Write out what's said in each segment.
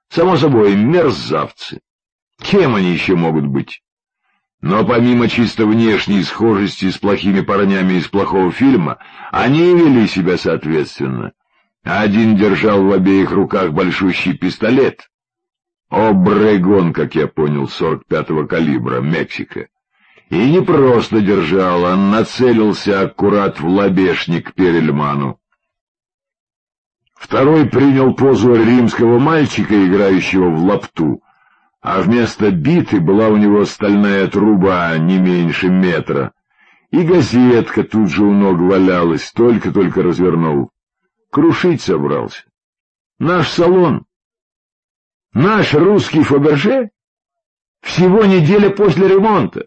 Само собой, мерзавцы. Кем они еще могут быть? Но помимо чисто внешней схожести с плохими парнями из плохого фильма, они вели себя соответственно. Один держал в обеих руках большущий пистолет. Обрегон, как я понял, 45-го калибра, Мексика. И не просто держал, а нацелился аккурат в лобешник Перельману. Второй принял позу римского мальчика, играющего в лапту, а вместо биты была у него стальная труба не меньше метра, и газетка тут же у ног валялась, только-только развернул. Крушить собрался. Наш салон, наш русский Фаберже, всего неделя после ремонта.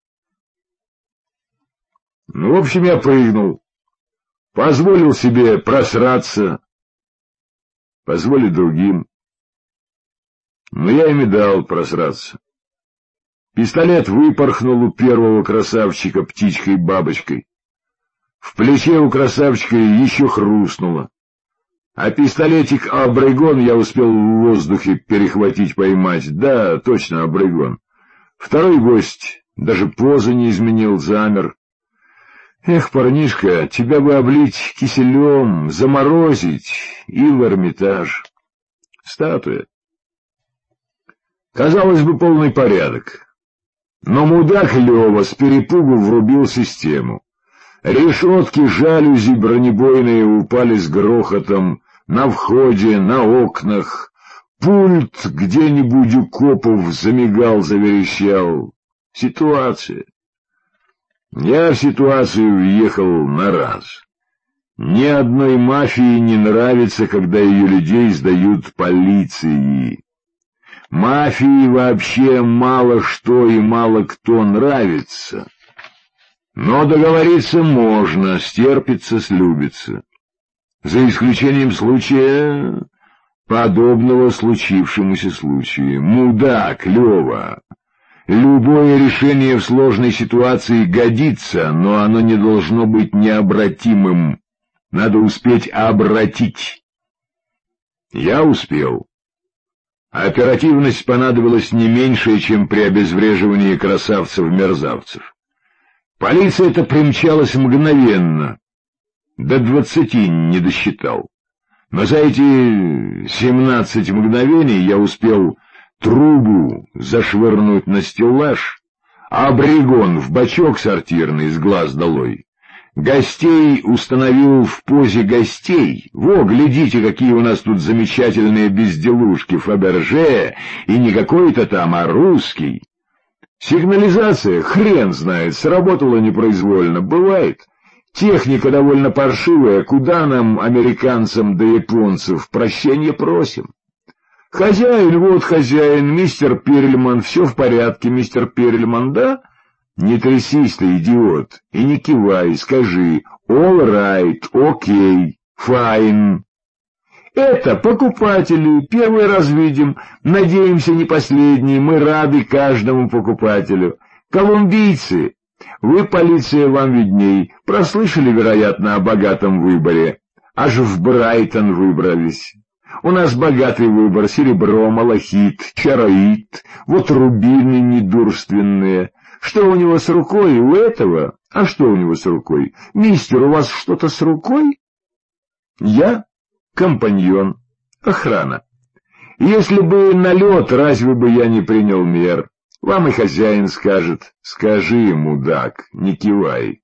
Ну, в общем, я прыгнул, позволил себе просраться, позволить другим. Но я им и дал просраться. Пистолет выпорхнул у первого красавчика птичкой-бабочкой. В плече у красавчика еще хрустнуло. А пистолетик Обрегон я успел в воздухе перехватить, поймать. Да, точно, Обрегон. Второй гость даже позы не изменил, замер. Эх, парнишка, тебя бы облить киселем, заморозить и в Эрмитаж. Статуя. Казалось бы, полный порядок. Но мудак Лёва с перепугу врубил систему. Решетки жалюзи бронебойные упали с грохотом на входе, на окнах. Пульт где-нибудь у копов замигал, заверещал. Ситуация. Я в ситуацию въехал на раз. Ни одной мафии не нравится, когда ее людей сдают полиции. Мафии вообще мало что и мало кто нравится. Но договориться можно, стерпится, слюбится. За исключением случая, подобного случившемуся случаю. Мудак, Лёва. Любое решение в сложной ситуации годится, но оно не должно быть необратимым. Надо успеть обратить. Я успел. Оперативность понадобилась не меньше, чем при обезвреживании красавцев-мерзавцев. Полиция-то примчалась мгновенно. До 20 не досчитал. Но за эти 17 мгновений я успел трубу зашвырнуть на стеллаж, а Обрегон в бачок сортирный с глаз долой. Гостей установил в позе гостей. Во, глядите, какие у нас тут замечательные безделушки, Фаберже, и не какой-то там, а русский. Сигнализация, хрен знает, сработала непроизвольно, бывает. Техника довольно паршивая, куда нам, американцам да японцев, прощения просим. Хозяин, вот хозяин, мистер Перельман, все в порядке, мистер Перельман, да? Не трясись ты, идиот, и не кивай, скажи «all right», «окей», «fine». Это покупатели, первый раз видим, надеемся, не последний, мы рады каждому покупателю. Колумбийцы, вы, полиция, вам видней, прослышали, вероятно, о богатом выборе, аж в Брайтон выбрались. У нас богатый выбор: серебро, малахит, чароит, вот рубины недурственные. Что у него с рукой у этого? А что у него с рукой? Мистер, у вас что-то с рукой? Я компаньон, охрана. Если бы налет, разве бы я не принял мер? Вам и хозяин скажет. Скажи, мудак, не кивай.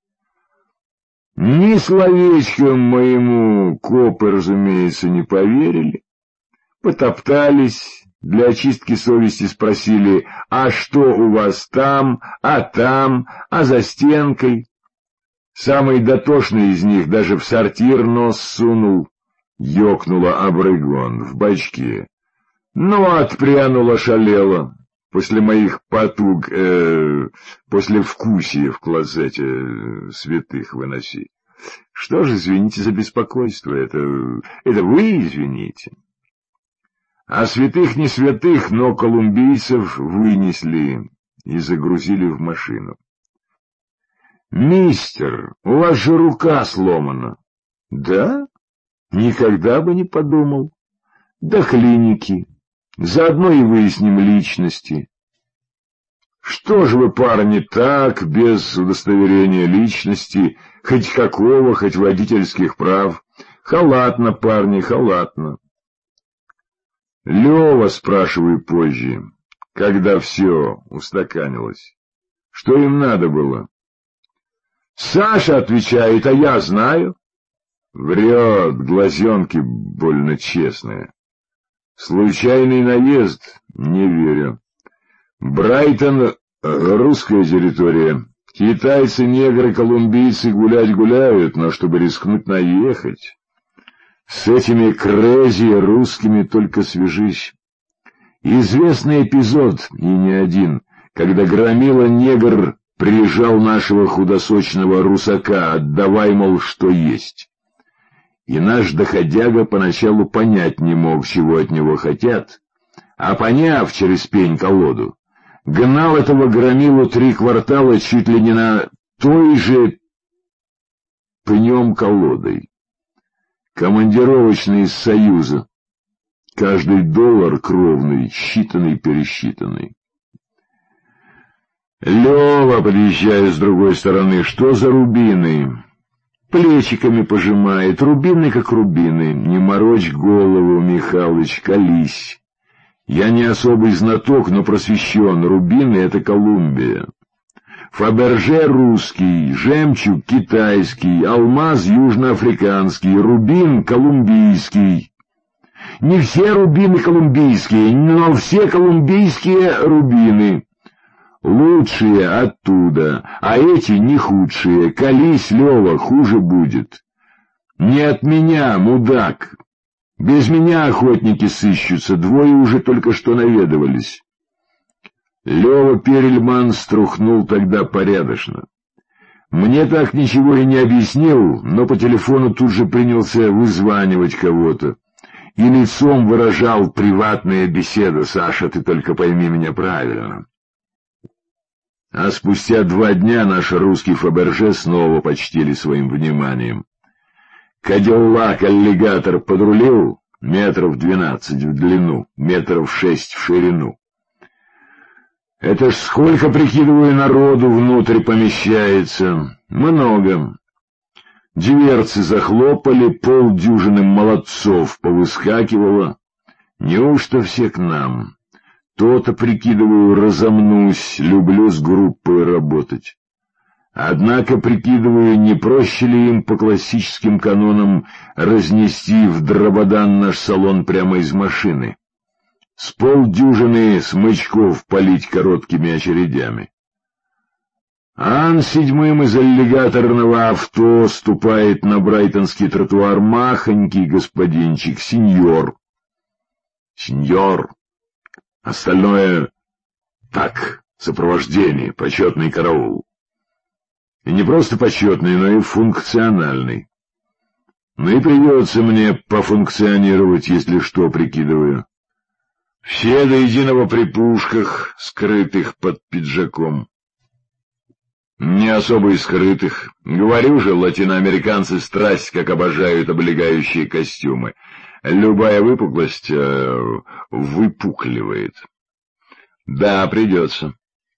Ни словечком моему копы, разумеется, не поверили. Потоптались, для очистки совести спросили: а что у вас там, а за стенкой? Самый дотошный из них даже в сортир нос сунул. Ёкнула Обрегон в бачке. Ну, отпрянула, шалела. После моих потуг, после вкусия в клозете святых выноси. Что ж, извините за беспокойство, это вы извините. А святых не святых, но колумбийцев вынесли и загрузили в машину. «Мистер, у вас же рука сломана». «Да? Никогда бы не подумал. До клиники. Заодно и выясним личности. Что же вы, парни, так, без удостоверения личности, хоть какого, хоть водительских прав? Халатно, парни, халатно. Лёва, спрашиваю позже, когда все устаканилось. Что им надо было? Саша отвечает, а я знаю. Врет, глазенки больно честные. Случайный наезд? Не верю. Брайтон — русская территория. Китайцы, негры, колумбийцы гулять гуляют, но чтобы рискнуть наехать... С этими крэзи русскими только свяжись. Известный эпизод, и не один, когда громила негр прижал нашего худосочного русака, отдавай, мол, что есть. И наш доходяга поначалу понять не мог, чего от него хотят, а поняв через пень-колоду, гнал этого громилу 3 квартала чуть ли не на той же пнем-колодой. Командировочный из Союза. Каждый доллар кровный, считанный-пересчитанный. Лёва, подъезжая с другой стороны, что за рубины? Плечиками пожимает, рубины как рубины. Не морочь голову, Михалыч, колись. Я не особый знаток, но просвещен. Рубины — это Колумбия. Фаберже русский, жемчуг китайский, алмаз южноафриканский, рубин колумбийский. Не все рубины колумбийские, но все колумбийские рубины. Лучшие оттуда, а эти не худшие. Колись, Лёва, хуже будет. Не от меня, мудак. Без меня охотники сыщутся, 2 уже только что наведывались. Лёва Перельман струхнул тогда порядочно. Мне так ничего и не объяснил, но по телефону тут же принялся вызванивать кого-то. И лицом выражал приватная беседа. Саша, ты только пойми меня правильно. А спустя 2 дня наш русский Фаберже снова почтили своим вниманием. Кадиллак-аллигатор подрулил 12 метров в длину, 6 метров в ширину. Это ж сколько, прикидываю, народу внутрь помещается. Много. Дверцы захлопали, полдюжины молодцов повыскакивало. Неужто все к нам? То-то, прикидываю, разомнусь, люблю с группой работать. Однако, прикидываю, не проще ли им по классическим канонам разнести в дрободан наш салон прямо из машины? С полдюжины смычков палить короткими очередями. Ан 7 из аллигаторного авто ступает на брайтонский тротуар махонький господинчик, сеньор. Сеньор. Остальное так, сопровождение, почетный караул. И не просто почетный, но и функциональный. Ну и придется мне пофункционировать, если что, прикидываю. Все до единого при пушках, скрытых под пиджаком. Не особо и скрытых. Говорю же, латиноамериканцы страсть как обожают облегающие костюмы. Любая выпуклость выпукливает. Да, придется.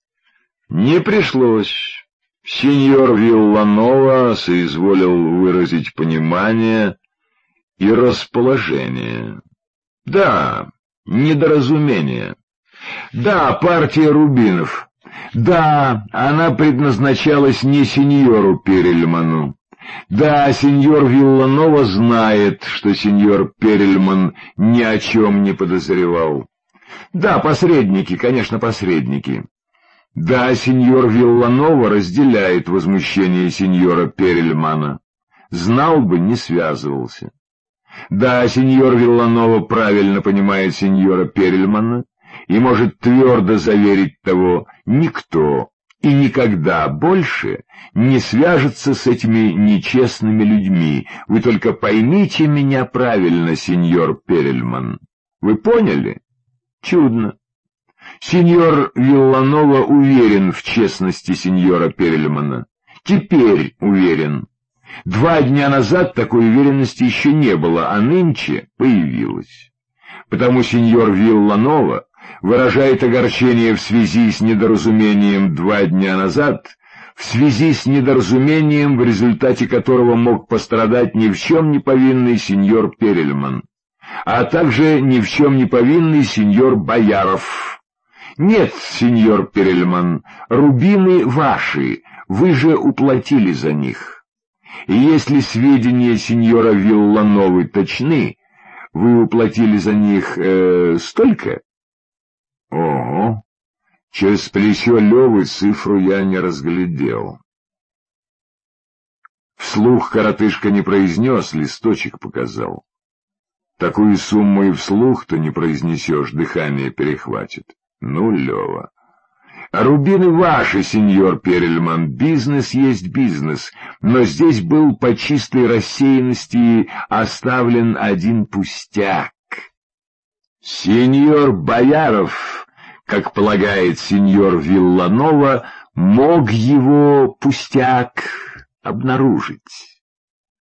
Не пришлось. Сеньор Вилланова соизволил выразить понимание и расположение. Да, недоразумение. Да, партия рубинов. Да, она предназначалась не сеньору Перельману. Да, сеньор Вилланова знает, что сеньор Перельман ни о чем не подозревал. Да, посредники, конечно, посредники. Да, сеньор Вилланова разделяет возмущение сеньора Перельмана. Знал бы, не связывался. Да, сеньор Вилланова правильно понимает сеньора Перельмана и может твердо заверить того: никто и никогда больше не свяжется с этими нечестными людьми. Вы только поймите меня правильно, сеньор Перельман. Вы поняли? Чудно. Сеньор Вилланова уверен в честности сеньора Перельмана. Теперь уверен. 2 дня назад такой уверенности еще не было, а нынче появилась. Потому сеньор Вилланова выражает огорчение в связи с недоразумением 2 дня назад, в связи с недоразумением, в результате которого мог пострадать ни в чем не повинный сеньор Перельман, а также ни в чем не повинный сеньор Бояров. Нет, сеньор Перельман, рубины ваши, вы же уплатили за них. И если сведения сеньора Виллановы точны, вы уплатили за них столько? Ого! Через плечо Левы цифру я не разглядел. Вслух коротышка не произнес, листочек показал. Такую сумму и вслух-то не произнесешь, дыхание перехватит. Ну, Лева. Рубины ваши, сеньор Перельман, бизнес есть бизнес, но здесь был по чистой рассеянности оставлен один пустяк. Сеньор Бояров, как полагает сеньор Вилланова, мог его пустяк обнаружить.